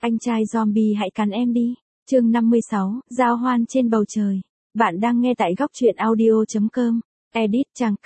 Anh trai zombie hãy cắn em đi. Chương 56, giao hoan trên bầu trời. Bạn đang nghe tại góc truyện audio.com. Edit trang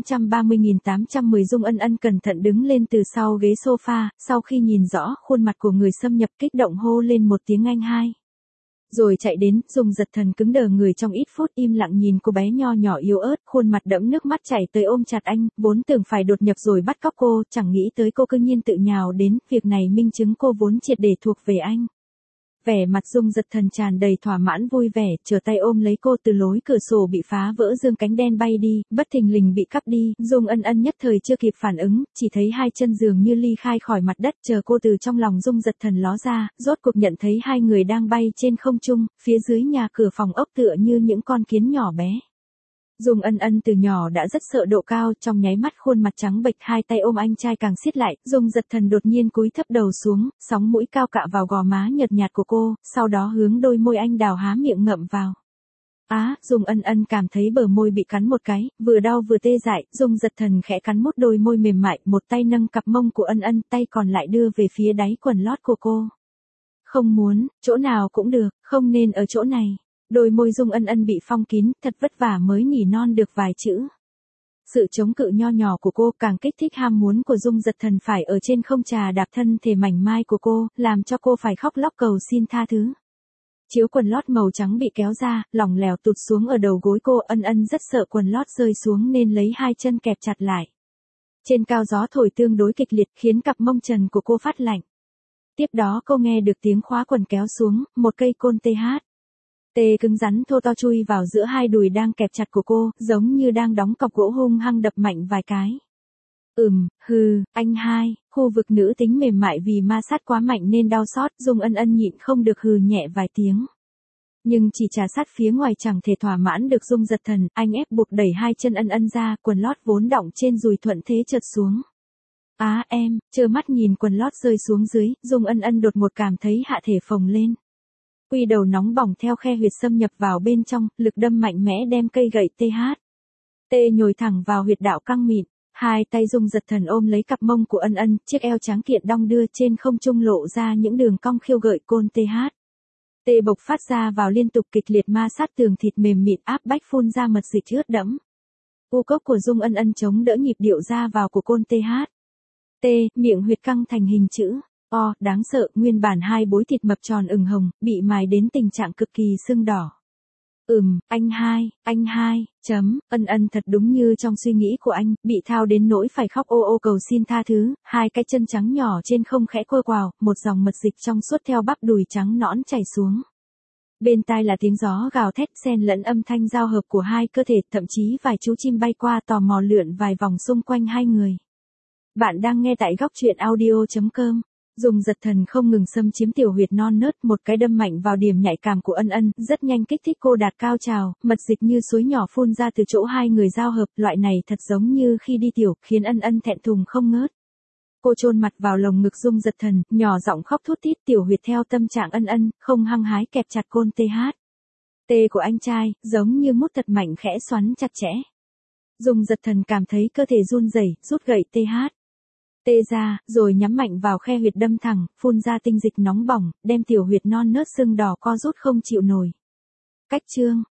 K830810 Dung Ân Ân cẩn thận đứng lên từ sau ghế sofa, sau khi nhìn rõ khuôn mặt của người xâm nhập kích động hô lên một tiếng anh hai. Rồi chạy đến, Dung giật thần cứng đờ người trong ít phút im lặng nhìn cô bé nho nhỏ yếu ớt, khuôn mặt đẫm nước mắt chảy tới ôm chặt anh, vốn tưởng phải đột nhập rồi bắt cóc cô, chẳng nghĩ tới cô cư nhiên tự nhào đến, việc này minh chứng cô vốn triệt để thuộc về anh. Vẻ mặt Dung giật thần tràn đầy thỏa mãn vui vẻ, trở tay ôm lấy cô từ lối cửa sổ bị phá vỡ dương cánh đen bay đi, bất thình lình bị cắp đi, Dung Ân Ân nhất thời chưa kịp phản ứng, chỉ thấy hai chân dường như ly khai khỏi mặt đất, chờ cô từ trong lòng Dung giật thần ló ra, rốt cuộc nhận thấy hai người đang bay trên không trung, phía dưới nhà cửa phòng ốc tựa như những con kiến nhỏ bé. Dung Ân Ân từ nhỏ đã rất sợ độ cao, trong nháy mắt khuôn mặt trắng bệch hai tay ôm anh trai càng siết lại, Dung giật thần đột nhiên cúi thấp đầu xuống, sóng mũi cao cạ vào gò má nhợt nhạt của cô, sau đó hướng đôi môi anh đào há miệng ngậm vào. Dung Ân Ân cảm thấy bờ môi bị cắn một cái, vừa đau vừa tê dại, Dung giật thần khẽ cắn mút đôi môi mềm mại, một tay nâng cặp mông của Ân Ân, tay còn lại đưa về phía đáy quần lót của cô. Không muốn, chỗ nào cũng được, không nên ở chỗ này. Đôi môi Dung Ân Ân bị phong kín, thật vất vả mới nỉ non được vài chữ. Sự chống cự nho nhỏ của cô càng kích thích ham muốn của Dung giật thần phải ở trên không trà đạp thân thể mảnh mai của cô, làm cho cô phải khóc lóc cầu xin tha thứ. Chiếu quần lót màu trắng bị kéo ra, lỏng lẻo tụt xuống ở đầu gối cô, Ân Ân rất sợ quần lót rơi xuống nên lấy hai chân kẹp chặt lại. Trên cao gió thổi tương đối kịch liệt khiến cặp mông trần của cô phát lạnh. Tiếp đó cô nghe được tiếng khóa quần kéo xuống, một cây côn TH. Tê cứng rắn thô to chui vào giữa hai đùi đang kẹp chặt của cô, giống như đang đóng cọc gỗ hung hăng đập mạnh vài cái. Anh hai, khu vực nữ tính mềm mại vì ma sát quá mạnh nên đau xót, Dung Ân Ân nhịn không được hừ nhẹ vài tiếng. Nhưng chỉ trà sát phía ngoài chẳng thể thỏa mãn được Dung giật thần, anh ép buộc đẩy hai chân Ân Ân ra, quần lót vốn đọng trên dùi thuận thế trượt xuống. Em, trơ mắt nhìn quần lót rơi xuống dưới, Dung Ân Ân đột ngột cảm thấy hạ thể phồng lên. Quy đầu nóng bỏng theo khe huyệt xâm nhập vào bên trong, lực đâm mạnh mẽ đem cây gậy TH. Nhồi thẳng vào huyệt đạo căng mịn, hai tay Dung giật thần ôm lấy cặp mông của Ân Ân, chiếc eo trắng kiện đong đưa trên không trung lộ ra những đường cong khiêu gợi côn TH. Bộc phát ra vào liên tục kịch liệt ma sát tường thịt mềm mịn áp bách phun ra mật dịch ướt đẫm. U cốc của Dung Ân Ân chống đỡ nhịp điệu ra vào của côn TH. Miệng huyệt căng thành hình chữ O, đáng sợ, nguyên bản hai bối thịt mập tròn ửng hồng, bị mài đến tình trạng cực kỳ sưng đỏ. Anh hai, Ân Ân thật đúng như trong suy nghĩ của anh, bị thao đến nỗi phải khóc ô ô cầu xin tha thứ, hai cái chân trắng nhỏ trên không khẽ quơ quào, một dòng mật dịch trong suốt theo bắp đùi trắng nõn chảy xuống. Bên tai là tiếng gió gào thét xen lẫn âm thanh giao hợp của hai cơ thể, thậm chí vài chú chim bay qua tò mò lượn vài vòng xung quanh hai người. Bạn đang nghe tại góc truyện audio.com. Dung giật thần không ngừng xâm chiếm tiểu huyệt non nớt, một cái đâm mạnh vào điểm nhạy cảm của Ân Ân, rất nhanh kích thích cô đạt cao trào, mật dịch như suối nhỏ phun ra từ chỗ hai người giao hợp, loại này thật giống như khi đi tiểu, khiến Ân Ân thẹn thùng không ngớt. Cô chôn mặt vào lồng ngực Dung giật thần, nhỏ giọng khóc thút thít, tiểu huyệt theo tâm trạng Ân Ân, không hăng hái kẹp chặt côn TH. Của anh trai, giống như mút thật mạnh khẽ xoắn chặt chẽ. Dung giật thần cảm thấy cơ thể run rẩy, rút gậy TH. Ra, rồi nhắm mạnh vào khe huyệt đâm thẳng, phun ra tinh dịch nóng bỏng, đem tiểu huyệt non nớt sưng đỏ co rút không chịu nổi. Cách chương